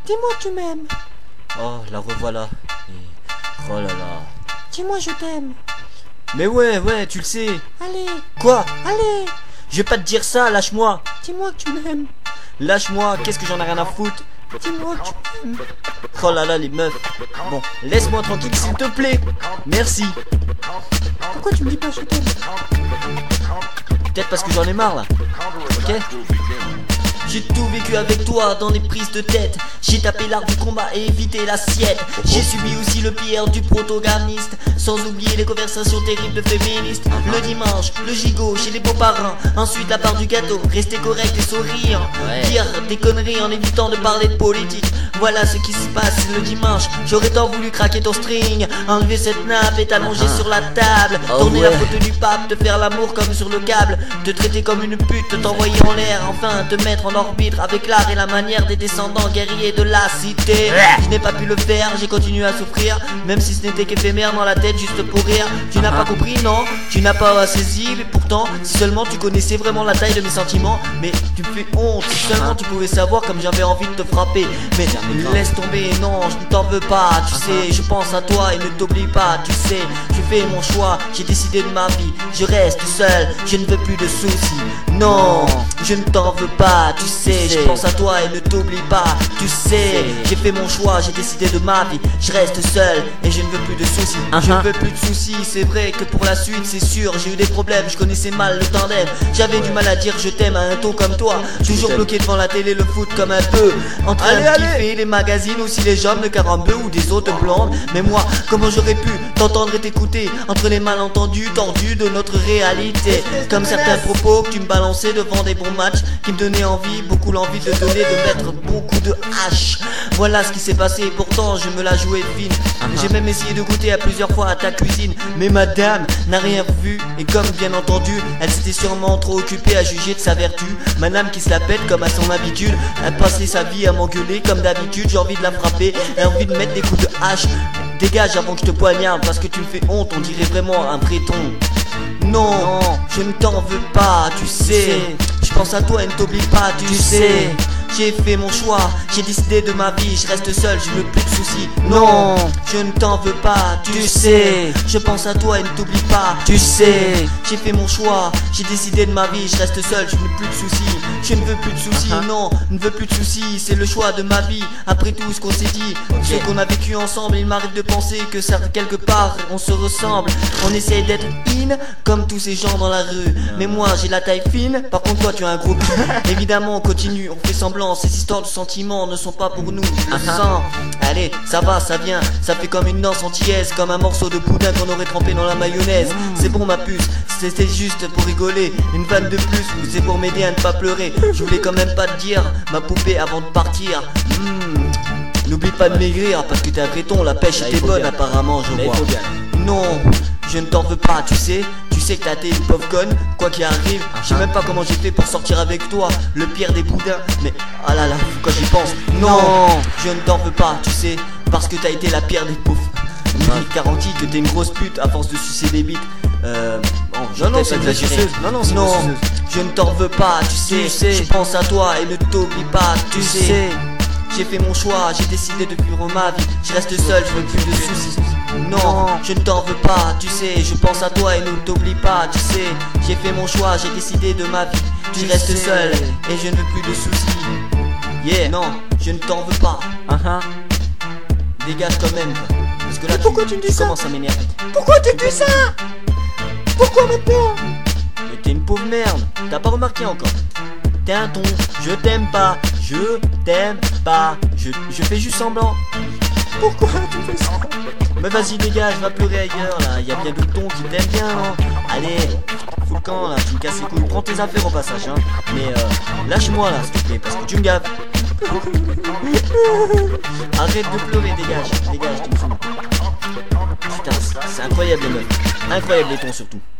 Dis-moi que tu m'aimes. Oh, la revoilà. Et... oh là là. Dis-moi je t'aime. Mais ouais, tu le sais. Allez, Quoi? allez. Je vais pas te dire ça, lâche-moi. Dis-moi que tu m'aimes. Lâche-moi, qu'est-ce que j'en ai rien à foutre. Dis-moi que tu m'aimes. Oh là là, les meufs. Bon, laisse-moi tranquille s'il te plaît. Merci. Pourquoi tu me dis pas je t'aime? Peut-être parce que j'en ai marre là. Ok? J'ai tout vécu avec toi dans les prises de tête. J'ai tapé l'art du combat et évité l'assiette. J'ai subi aussi le pire du protagoniste. Sans oublier les conversations terribles de féministes. Le dimanche, le gigot chez les beaux-parents. Ensuite la part du gâteau, rester correct et sourire. Dire des conneries en évitant de parler de politique. Voilà ce qui se passe le dimanche. J'aurais tant voulu craquer ton string, enlever cette nappe et t'allonger sur la table. Tourner la photo du pape, te faire l'amour comme sur le câble. Te traiter comme une pute, t'envoyer en l'air. Enfin te mettre en orbite avec l'art et la manière des descendants guerriers de la cité. Je n'ai pas pu le faire, j'ai continué à souffrir. Même si ce n'était qu'éphémère dans la tête juste pour rire. Tu n'as pas compris, non, tu n'as pas saisi. Mais pourtant, si seulement tu connaissais vraiment la taille de mes sentiments. Mais tu me fais honte, si seulement tu pouvais savoir comme j'avais envie de te frapper. Mais laisse tomber, non, je ne t'en veux pas. Tu sais, je pense à toi et ne t'oublie pas. Tu sais, j'ai fait mon choix, j'ai décidé de ma vie. Je reste seul, je ne veux plus de soucis. Non, je ne t'en veux pas. Tu sais, je pense à toi et ne t'oublie pas. Tu sais, j'ai fait mon choix, j'ai décidé de ma vie. Je reste seul et je ne veux plus de soucis. Je ne veux plus de soucis, c'est vrai que pour la suite c'est sûr. J'ai eu des problèmes, je connaissais mal le tandem. J'avais du mal à dire je t'aime à un ton comme toi. Toujours bloqué devant la télé, le foot comme un peu. En train de kiffer les magazines, aussi les jambes de 42 ou des autres blondes. Mais moi, comment j'aurais pu t'entendre et t'écouter entre les malentendus tordus de notre réalité. Comme certains propos que tu me balançais devant des bons matchs qui me donnaient envie, beaucoup l'envie de donner, de mettre beaucoup de hache. Voilà ce qui s'est passé, pourtant je me la jouais fine. J'ai même essayé de goûter à plusieurs fois à ta cuisine. Mais madame n'a rien vu, et comme bien entendu, elle s'était sûrement trop occupée à juger de sa vertu. Madame qui se la pète comme à son habitude, a passé sa vie à m'engueuler comme d'habitude. J'ai envie de la frapper, j'ai envie de mettre des coups de hache. Dégage avant que je te poignarde, parce que tu me fais honte, on dirait vraiment un breton. Non, je ne t'en veux pas, tu sais. Je pense à toi et ne t'oublie pas, tu sais. J'ai fait mon choix, j'ai décidé de ma vie, je reste seul, je veux plus de soucis. Non, je ne t'en veux pas, tu sais. Je pense à toi et ne t'oublie pas, tu sais. J'ai fait mon choix, j'ai décidé de ma vie, je reste seul, je veux plus de soucis. Je ne veux plus de soucis, non, ne veux plus de soucis. C'est le choix de ma vie, après tout ce qu'on s'est dit, ce qu'on a vécu ensemble. Il m'arrive de penser que certes quelque part on se ressemble. On essaye d'être in comme tous ces gens dans la rue. Mais moi j'ai la taille fine, par contre toi tu as un gros cul. Évidemment on continue, on fait semblant. Ces histoires de sentiments ne sont pas pour nous. Je sens. Allez, ça va, ça vient. Ça fait comme une danse antillaise, comme un morceau de boudin qu'on aurait trempé dans la mayonnaise. C'est bon ma puce, c'était juste pour rigoler. Une vanne de plus, c'est pour m'aider à ne pas pleurer. Je voulais quand même pas te dire, ma poupée, avant de partir. N'oublie pas de maigrir parce que t'es un breton, la pêche était bonne apparemment, je vois. Non, je ne t'en veux pas, tu sais. Tu sais que t'as été une pauvre conne, quoi qu'il arrive. Je sais même pas comment j'ai fait pour sortir avec toi, le pire des boudins. Mais ah là là, quand j'y pense. Non, je ne t'en veux pas, tu sais, parce que t'as été la pire des pauvres. Je garantis que t'es une grosse pute à force de sucer des bites. Non, c'est exagéré. Non, je ne t'en veux pas, tu sais. Je pense à toi et ne t'oublie pas, tu sais. J'ai fait mon choix, j'ai décidé de vivre ma vie. Je reste seul, je veux plus de soucis. Non, je ne t'en veux pas, tu sais. Je pense à toi et ne t'oublie pas, tu sais. J'ai fait mon choix, j'ai décidé de ma vie. Je reste seul et je ne veux plus de soucis. Yeah, non, je ne t'en veux pas. Dégage quand même, quoi. Parce que là, pourquoi tu me dis ça? Commences à m'énerver. Pourquoi tu me dis ça? Pourquoi maintenant? Mais t'es une pauvre merde, t'as pas remarqué encore. T'es un ton, je t'aime pas, je t'aime pas, je fais juste semblant. Pourquoi tu fais ça? Mais vas-y dégage, va pleurer ailleurs là, y a bien d'autres tons qui t'aiment bien non? Allez, fous le camp là, tu me casses les couilles, prends tes affaires au passage hein. Mais lâche-moi là s'il te plaît, parce que tu me gaves. Arrête de pleurer, dégage, tu me fous. Putain, c'est incroyable les meufs, incroyable les tons surtout.